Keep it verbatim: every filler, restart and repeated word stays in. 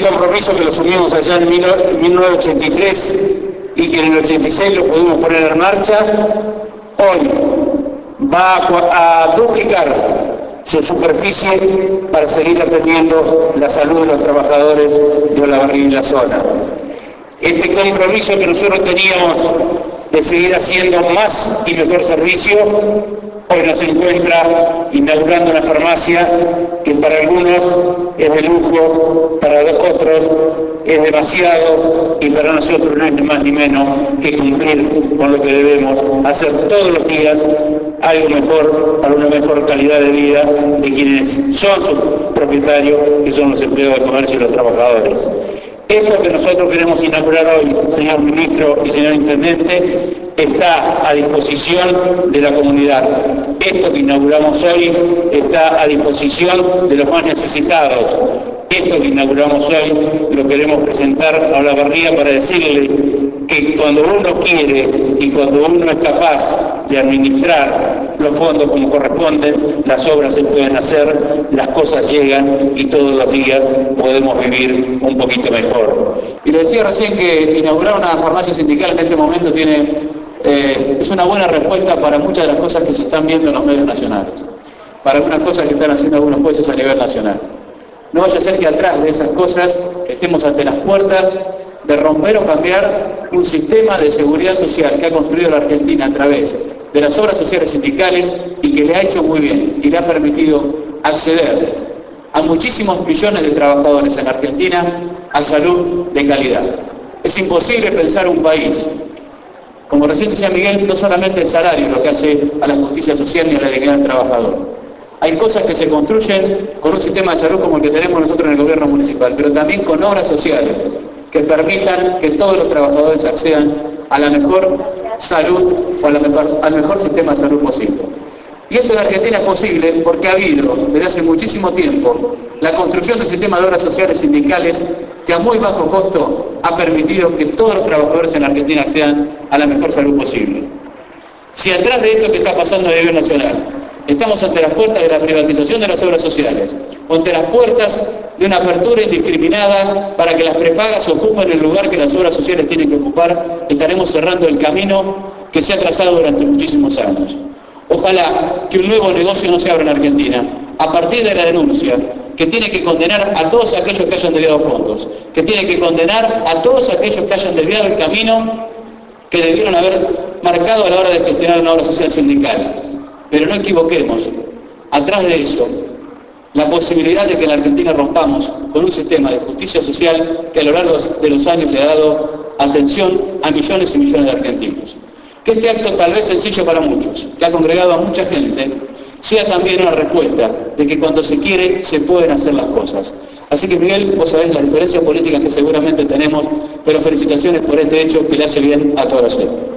compromiso que lo asumimos allá en mil novecientos ochenta y tres y que en el ochenta y seis lo pudimos poner en marcha, hoy va a, a duplicar su superficie para seguir atendiendo la salud de los trabajadores de Olavarría y la zona. Este compromiso que nosotros teníamos de seguir haciendo más y mejor servicio, hoy nos encuentra inaugurando una farmacia que para algunos es de lujo, para otros es demasiado y para nosotros no es ni más ni menos que cumplir con lo que debemos hacer todos los días, algo mejor para una mejor calidad de vida de quienes son sus propietarios, que son los empleados de comercio y los trabajadores. Esto que nosotros queremos inaugurar hoy, señor Ministro y señor Intendente, está a disposición de la comunidad. Esto que inauguramos hoy está a disposición de los más necesitados. Esto que inauguramos hoy lo queremos presentar a Olavarría para decirle que cuando uno quiere y cuando uno es capaz de administrar los fondos como corresponde, las obras se pueden hacer, las cosas llegan y todos los días podemos vivir un poquito mejor. Y le decía recién que inaugurar una farmacia sindical en este momento tiene, eh, es una buena respuesta para muchas de las cosas que se están viendo en los medios nacionales, para algunas cosas que están haciendo algunos jueces a nivel nacional. No vaya a ser que atrás de esas cosas estemos ante las puertas de romper o cambiar un sistema de seguridad social que ha construido la Argentina a través de las obras sociales sindicales y que le ha hecho muy bien y le ha permitido acceder a muchísimos millones de trabajadores en Argentina a salud de calidad. Es imposible pensar un país, como recién decía Miguel, no solamente el salario lo que hace a la justicia social ni a la dignidad del trabajador. Hay cosas que se construyen con un sistema de salud como el que tenemos nosotros en el gobierno municipal, pero también con obras sociales que permitan que todos los trabajadores accedan a la mejor salud o a la mejor, al mejor sistema de salud posible. Y esto en Argentina es posible porque ha habido desde hace muchísimo tiempo la construcción del sistema de obras sociales sindicales que a muy bajo costo ha permitido que todos los trabajadores en Argentina accedan a la mejor salud posible. Si atrás de esto que está pasando a nivel nacional estamos ante las puertas de la privatización de las obras sociales, o ante las puertas de una apertura indiscriminada para que las prepagas ocupen el lugar que las obras sociales tienen que ocupar, estaremos cerrando el camino que se ha trazado durante muchísimos años. Ojalá que un nuevo negocio no se abra en Argentina, a partir de la denuncia, que tiene que condenar a todos aquellos que hayan desviado fondos, que tiene que condenar a todos aquellos que hayan desviado el camino que debieron haber marcado a la hora de gestionar una obra social sindical. Pero no equivoquemos, atrás de eso, la posibilidad de que en la Argentina rompamos con un sistema de justicia social que a lo largo de los años le ha dado atención a millones y millones de argentinos. Que este acto, tal vez sencillo para muchos, que ha congregado a mucha gente, sea también una respuesta de que cuando se quiere se pueden hacer las cosas. Así que Miguel, vos sabés las diferencias políticas que seguramente tenemos, pero felicitaciones por este hecho que le hace bien a toda la ciudad.